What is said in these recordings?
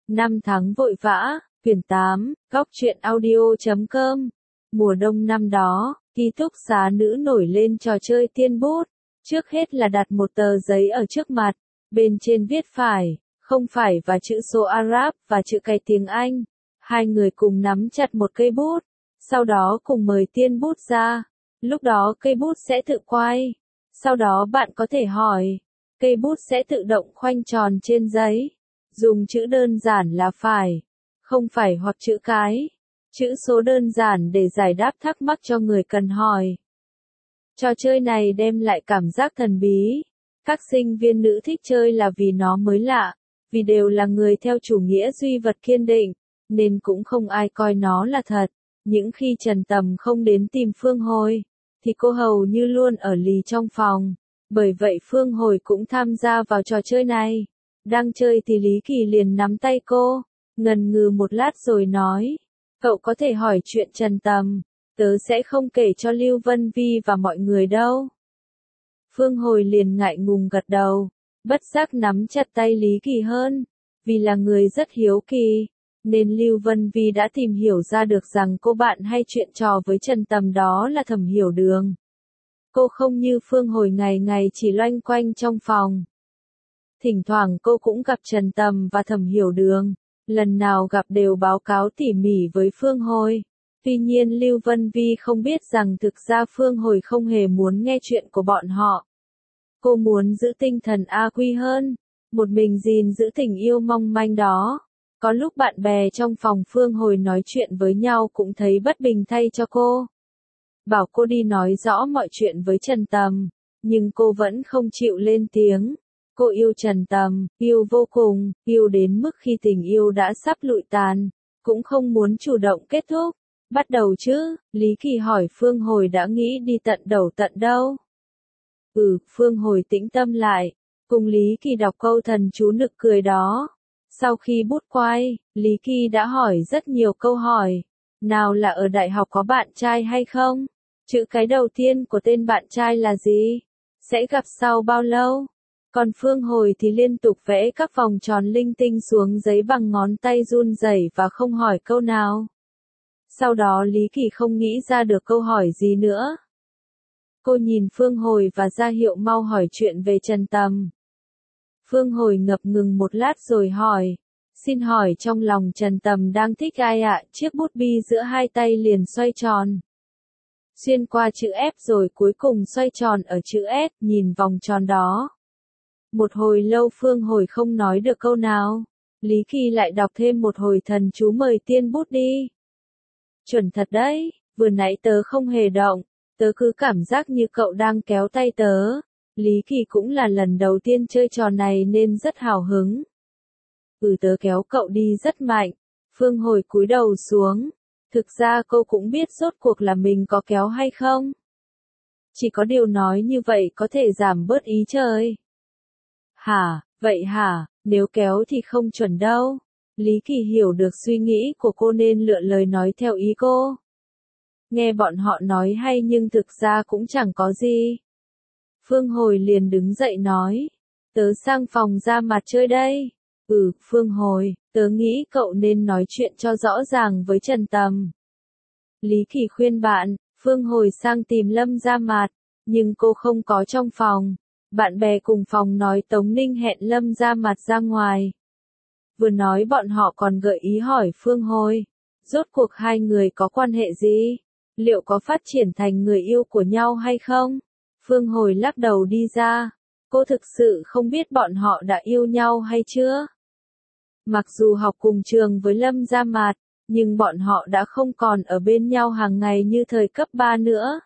Năm tháng vội vã, quyển 8, góc truyện audio.com. Mùa đông năm đó, ký túc xá nữ nổi lên trò chơi tiên bút. Trước hết là đặt một tờ giấy ở trước mặt, bên trên viết phải, không phải và chữ số Arab và chữ cái tiếng Anh. Hai người cùng nắm chặt một cây bút, sau đó cùng mời tiên bút ra. Lúc đó cây bút sẽ tự quay. Sau đó bạn có thể hỏi, cây bút sẽ tự động khoanh tròn trên giấy. Dùng chữ đơn giản là phải, không phải hoặc chữ cái, chữ số đơn giản để giải đáp thắc mắc cho người cần hỏi. Trò chơi này đem lại cảm giác thần bí. Các sinh viên nữ thích chơi là vì nó mới lạ, vì đều là người theo chủ nghĩa duy vật kiên định, nên cũng không ai coi nó là thật. Những khi Trần Tầm không đến tìm Phương Hồi, thì cô hầu như luôn ở lì trong phòng. Bởi vậy Phương Hồi cũng tham gia vào trò chơi này. Đang chơi thì Lý Kỳ liền nắm tay cô, ngần ngừ một lát rồi nói, cậu có thể hỏi chuyện Trần Tầm, tớ sẽ không kể cho Lưu Vân Vi và mọi người đâu. Phương Hồi liền ngại ngùng gật đầu, bất giác nắm chặt tay Lý Kỳ hơn, vì là người rất hiếu kỳ, nên Lưu Vân Vi đã tìm hiểu ra được rằng cô bạn hay chuyện trò với Trần Tầm đó là Thẩm Hiểu Đường. Cô không như Phương Hồi ngày ngày chỉ loanh quanh trong phòng. Thỉnh thoảng cô cũng gặp Trần Tầm và Thẩm Hiểu Đường, lần nào gặp đều báo cáo tỉ mỉ với Phương Hồi. Tuy nhiên Lưu Vân Vi không biết rằng thực ra Phương Hồi không hề muốn nghe chuyện của bọn họ. Cô muốn giữ tinh thần A Quy hơn, một mình gìn giữ tình yêu mong manh đó. Có lúc bạn bè trong phòng Phương Hồi nói chuyện với nhau cũng thấy bất bình thay cho cô. Bảo cô đi nói rõ mọi chuyện với Trần Tầm, nhưng cô vẫn không chịu lên tiếng. Cô yêu Trần Tầm, yêu vô cùng, yêu đến mức khi tình yêu đã sắp lụi tàn, cũng không muốn chủ động kết thúc. Bắt đầu chứ, Lý Kỳ hỏi Phương Hồi đã nghĩ đi tận đầu tận đâu. Phương Hồi tĩnh tâm lại, cùng Lý Kỳ đọc câu thần chú nực cười đó. Sau khi bút quay, Lý Kỳ đã hỏi rất nhiều câu hỏi. Nào là ở đại học có bạn trai hay không? Chữ cái đầu tiên của tên bạn trai là gì? Sẽ gặp sau bao lâu? Còn Phương Hồi thì liên tục vẽ các vòng tròn linh tinh xuống giấy bằng ngón tay run rẩy và không hỏi câu nào. Sau đó Lý Kỳ không nghĩ ra được câu hỏi gì nữa. Cô nhìn Phương Hồi và ra hiệu mau hỏi chuyện về Trần Tầm. Phương Hồi ngập ngừng một lát rồi hỏi, xin hỏi trong lòng Trần Tầm đang thích ai ạ? Chiếc bút bi giữa hai tay liền xoay tròn, xuyên qua chữ F rồi cuối cùng xoay tròn ở chữ S, nhìn vòng tròn đó. Một hồi lâu Phương Hồi không nói được câu nào. Lý Kỳ lại đọc thêm một hồi thần chú mời tiên bút đi. Chuẩn thật đấy, vừa nãy tớ không hề động, tớ cứ cảm giác như cậu đang kéo tay tớ. Lý Kỳ cũng là lần đầu tiên chơi trò này nên rất hào hứng. Tớ kéo cậu đi rất mạnh. Phương Hồi cúi đầu xuống. Thực ra cô cũng biết rốt cuộc là mình có kéo hay không. Chỉ có điều nói như vậy có thể giảm bớt ý chơi. Hả, vậy hả, nếu kéo thì không chuẩn đâu. Lý Kỳ hiểu được suy nghĩ của cô nên lựa lời nói theo ý cô. Nghe bọn họ nói hay nhưng thực ra cũng chẳng có gì. Phương Hồi liền đứng dậy nói, tớ sang phòng ra mặt chơi đây. Phương Hồi, tớ nghĩ cậu nên nói chuyện cho rõ ràng với Trần Tầm. Lý Kỳ khuyên bạn, Phương Hồi sang tìm Lâm ra mặt, nhưng cô không có trong phòng. Bạn bè cùng phòng nói Tống Ninh hẹn Lâm ra mặt ra ngoài. Vừa nói bọn họ còn gợi ý hỏi Phương Hồi, rốt cuộc hai người có quan hệ gì? Liệu có phát triển thành người yêu của nhau hay không? Phương Hồi lắc đầu đi ra. Cô thực sự không biết bọn họ đã yêu nhau hay chưa. Mặc dù học cùng trường với Lâm Gia Mạt, nhưng bọn họ đã không còn ở bên nhau hàng ngày như thời cấp 3 nữa.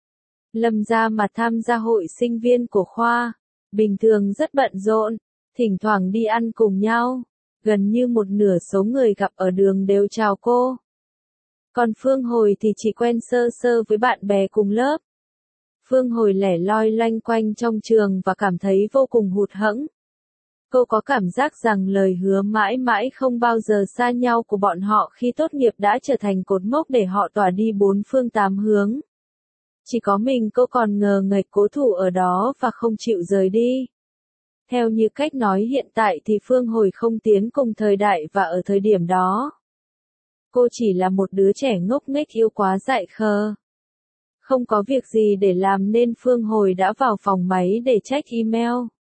Lâm Gia Mạt tham gia hội sinh viên của khoa, bình thường rất bận rộn, thỉnh thoảng đi ăn cùng nhau. Gần như một nửa số người gặp ở đường đều chào cô. Còn Phương Hồi thì chỉ quen sơ sơ với bạn bè cùng lớp. Phương Hồi lẻ loi loanh quanh trong trường và cảm thấy vô cùng hụt hẫng. Cô có cảm giác rằng lời hứa mãi mãi không bao giờ xa nhau của bọn họ khi tốt nghiệp đã trở thành cột mốc để họ tỏa đi bốn phương tám hướng. Chỉ có mình cô còn ngờ nghệch cố thủ ở đó và không chịu rời đi. Theo như cách nói hiện tại thì Phương Hồi không tiến cùng thời đại và ở thời điểm đó. Cô chỉ là một đứa trẻ ngốc nghếch yêu quá dại khờ. Không có việc gì để làm nên Phương Hồi đã vào phòng máy để check email.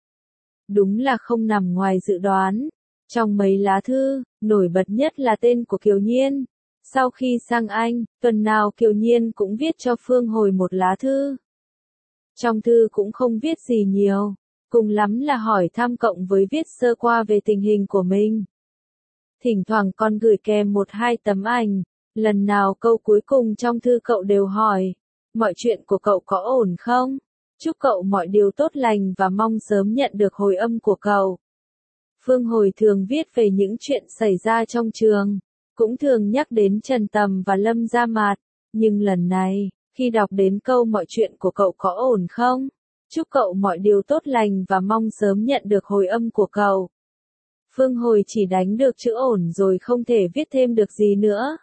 Đúng là không nằm ngoài dự đoán. Trong mấy lá thư, nổi bật nhất là tên của Kiều Nhiên. Sau khi sang Anh, tuần nào Kiều Nhiên cũng viết cho Phương Hồi một lá thư. Trong thư cũng không viết gì nhiều, cùng lắm là hỏi thăm cộng với viết sơ qua về tình hình của mình. Thỉnh thoảng còn gửi kèm một hai tấm ảnh, lần nào câu cuối cùng trong thư cậu đều hỏi, mọi chuyện của cậu có ổn không? Chúc cậu mọi điều tốt lành và mong sớm nhận được hồi âm của cậu. Phương Hồi thường viết về những chuyện xảy ra trong trường, cũng thường nhắc đến Trần Tầm và Lâm Gia Mạt, nhưng lần này, khi đọc đến câu mọi chuyện của cậu có ổn không? Chúc cậu mọi điều tốt lành và mong sớm nhận được hồi âm của cậu. Phương Hồi chỉ đánh được chữ ổn rồi không thể viết thêm được gì nữa.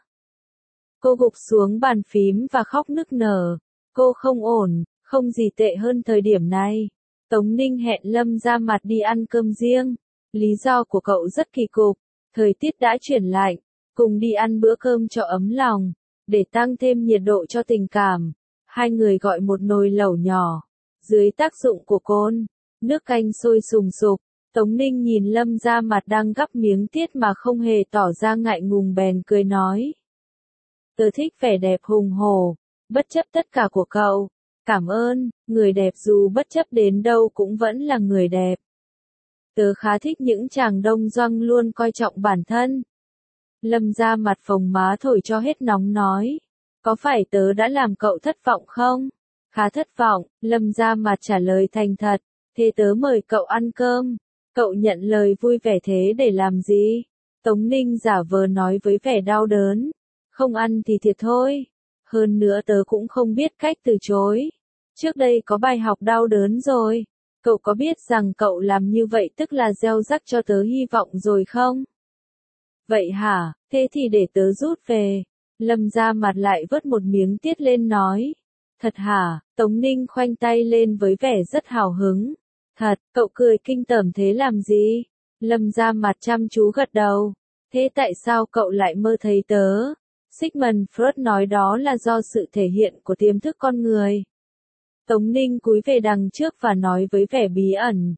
Cô gục xuống bàn phím và khóc nức nở. Cô không ổn, không gì tệ hơn thời điểm này. Tống Ninh hẹn Lâm Gia Mạt đi ăn cơm riêng. Lý do của cậu rất kỳ cục. Thời tiết đã chuyển lạnh, cùng đi ăn bữa cơm cho ấm lòng, để tăng thêm nhiệt độ cho tình cảm. Hai người gọi một nồi lẩu nhỏ. Dưới tác dụng của cồn, nước canh sôi sùng sục. Tống Ninh nhìn Lâm Gia Mạt đang gắp miếng tiết mà không hề tỏ ra ngại ngùng bèn cười nói. Tớ thích vẻ đẹp hùng hổ, bất chấp tất cả của cậu. Cảm ơn, người đẹp dù bất chấp đến đâu cũng vẫn là người đẹp. Tớ khá thích những chàng đông doanh luôn coi trọng bản thân. Lâm Gia Mạt phồng má thổi cho hết nóng nói. Có phải tớ đã làm cậu thất vọng không? Khá thất vọng, Lâm Gia Mạt trả lời thành thật. Thế tớ mời cậu ăn cơm. Cậu nhận lời vui vẻ thế để làm gì? Tống Ninh giả vờ nói với vẻ đau đớn. Không ăn thì thiệt thôi. Hơn nữa tớ cũng không biết cách từ chối. Trước đây có bài học đau đớn rồi. Cậu có biết rằng cậu làm như vậy tức là gieo rắc cho tớ hy vọng rồi không? Vậy hả, thế thì để tớ rút về. Lâm Gia Mạt lại vớt một miếng tiết lên nói. Thật hả? Tống Ninh khoanh tay lên với vẻ rất hào hứng. Thật, cậu cười kinh tởm thế làm gì? Lâm Gia Mạt chăm chú gật đầu. Thế tại sao cậu lại mơ thấy tớ? Sigmund Freud nói đó là do sự thể hiện của tiềm thức con người. Tống Ninh cúi về đằng trước và nói với vẻ bí ẩn.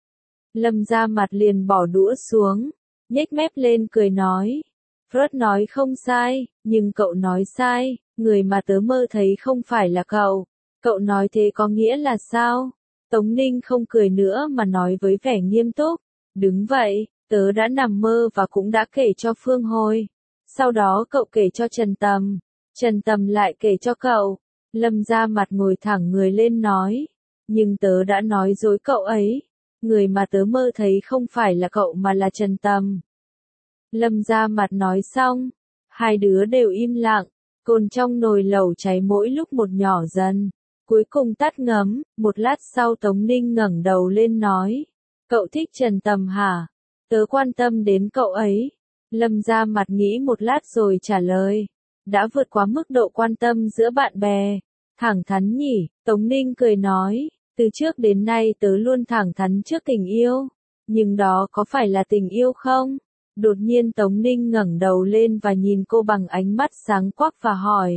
Lâm Gia Mạt liền bỏ đũa xuống, nhếch mép lên cười nói. Freud nói không sai, nhưng cậu nói sai, người mà tớ mơ thấy không phải là cậu. Cậu nói thế có nghĩa là sao? Tống Ninh không cười nữa mà nói với vẻ nghiêm túc. Đứng vậy, tớ đã nằm mơ và cũng đã kể cho Phương Hồi. Sau đó cậu kể cho Trần Tầm. Trần Tầm lại kể cho cậu. Lâm Gia Mạt ngồi thẳng người lên nói. Nhưng tớ đã nói dối cậu ấy. Người mà tớ mơ thấy không phải là cậu mà là Trần Tầm. Lâm Gia Mạt nói xong. Hai đứa đều im lặng. Cồn trong nồi lẩu cháy mỗi lúc một nhỏ dần. Cuối cùng tắt ngấm, một lát sau Tống Ninh ngẩng đầu lên nói. Cậu thích Trần Tầm hả? Tớ quan tâm đến cậu ấy. Lâm Gia Mạt nghĩ một lát rồi trả lời. Đã vượt quá mức độ quan tâm giữa bạn bè. Thẳng thắn nhỉ, Tống Ninh cười nói. Từ trước đến nay tớ luôn thẳng thắn trước tình yêu. Nhưng đó có phải là tình yêu không? Đột nhiên Tống Ninh ngẩng đầu lên và nhìn cô bằng ánh mắt sáng quắc và hỏi.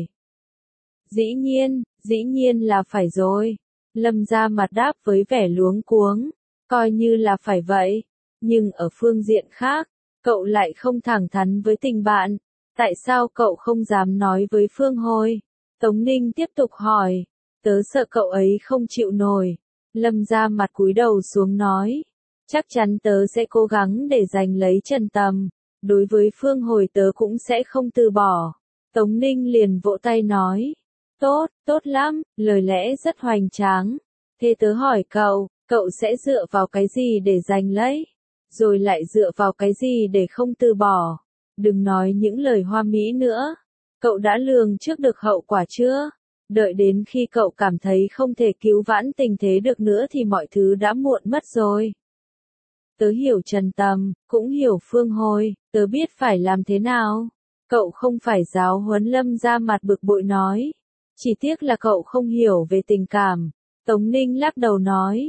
Dĩ nhiên là phải rồi. Lâm Gia Mạt đáp với vẻ luống cuống. Coi như là phải vậy. Nhưng ở phương diện khác, cậu lại không thẳng thắn với tình bạn. Tại sao cậu không dám nói với Phương Hồi? Tống Ninh tiếp tục hỏi. Tớ sợ cậu ấy không chịu nổi. Lâm Gia Mạt cúi đầu xuống nói. Chắc chắn tớ sẽ cố gắng để giành lấy Trần Tầm. Đối với Phương Hồi tớ cũng sẽ không từ bỏ. Tống Ninh liền vỗ tay nói. Tốt lắm, lời lẽ rất hoành tráng. Thế tớ hỏi cậu, cậu sẽ dựa vào cái gì để giành lấy? Rồi lại dựa vào cái gì để không từ bỏ? Đừng nói những lời hoa mỹ nữa. Cậu đã lường trước được hậu quả chưa? Đợi đến khi cậu cảm thấy không thể cứu vãn tình thế được nữa thì mọi thứ đã muộn mất rồi. Tớ hiểu Trần Tầm, cũng hiểu Phương Hồi, tớ biết phải làm thế nào. Cậu không phải giáo huấn. Lâm Gia Mạt bực bội nói. Chỉ tiếc là cậu không hiểu về tình cảm. Tống Ninh lắc đầu nói.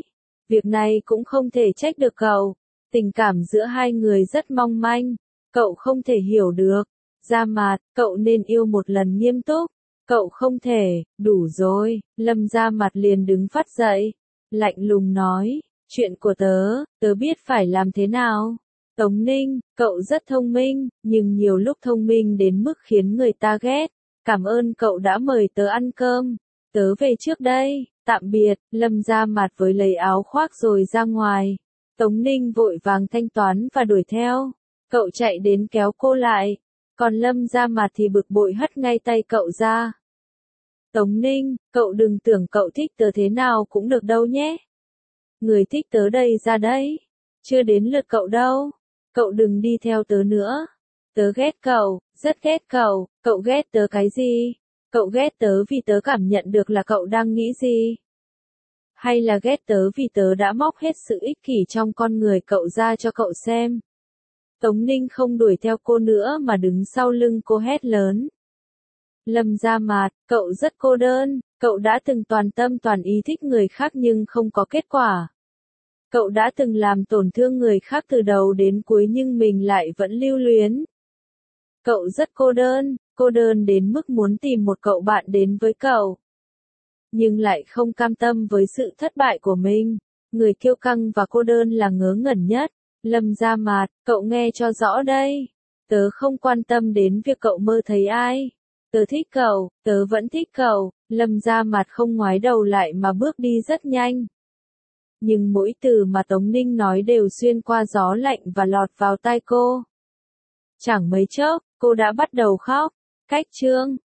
Việc này cũng không thể trách được cậu. Tình cảm giữa hai người rất mong manh. Cậu không thể hiểu được. Gia Mạt, cậu nên yêu một lần nghiêm túc. Cậu không thể, đủ rồi. Lâm Gia Mạt liền đứng phát dậy. Lạnh lùng nói, chuyện của tớ biết phải làm thế nào. Tống Ninh, cậu rất thông minh, nhưng nhiều lúc thông minh đến mức khiến người ta ghét. Cảm ơn cậu đã mời tớ ăn cơm. Tớ về trước đây, tạm biệt. Lâm Gia Mạt với lấy áo khoác rồi ra ngoài. Tống Ninh vội vàng thanh toán và đuổi theo. Cậu chạy đến kéo cô lại. Còn Lâm Gia Mạt thì bực bội hất ngay tay cậu ra. Tống Ninh, cậu đừng tưởng cậu thích tớ thế nào cũng được đâu nhé. Người thích tớ đây ra đấy. Chưa đến lượt cậu đâu. Cậu đừng đi theo tớ nữa. Tớ ghét cậu, rất ghét cậu. Cậu ghét tớ cái gì? Cậu ghét tớ vì tớ cảm nhận được là cậu đang nghĩ gì? Hay là ghét tớ vì tớ đã móc hết sự ích kỷ trong con người cậu ra cho cậu xem? Tống Ninh không đuổi theo cô nữa mà đứng sau lưng cô hét lớn. Lâm Gia Mạt, cậu rất cô đơn, cậu đã từng toàn tâm toàn ý thích người khác nhưng không có kết quả. Cậu đã từng làm tổn thương người khác từ đầu đến cuối nhưng mình lại vẫn lưu luyến. Cậu rất cô đơn đến mức muốn tìm một cậu bạn đến với cậu. Nhưng lại không cam tâm với sự thất bại của mình. Người kiêu căng và cô đơn là ngớ ngẩn nhất. Lâm Gia Mạt, cậu nghe cho rõ đây. Tớ không quan tâm đến việc cậu mơ thấy ai. Tớ thích cậu, tớ vẫn thích cậu. Lâm Gia Mạt không ngoái đầu lại mà bước đi rất nhanh. Nhưng mỗi từ mà Tống Ninh nói đều xuyên qua gió lạnh và lọt vào tai cô. Chẳng mấy chốc, cô đã bắt đầu khóc. Cách chương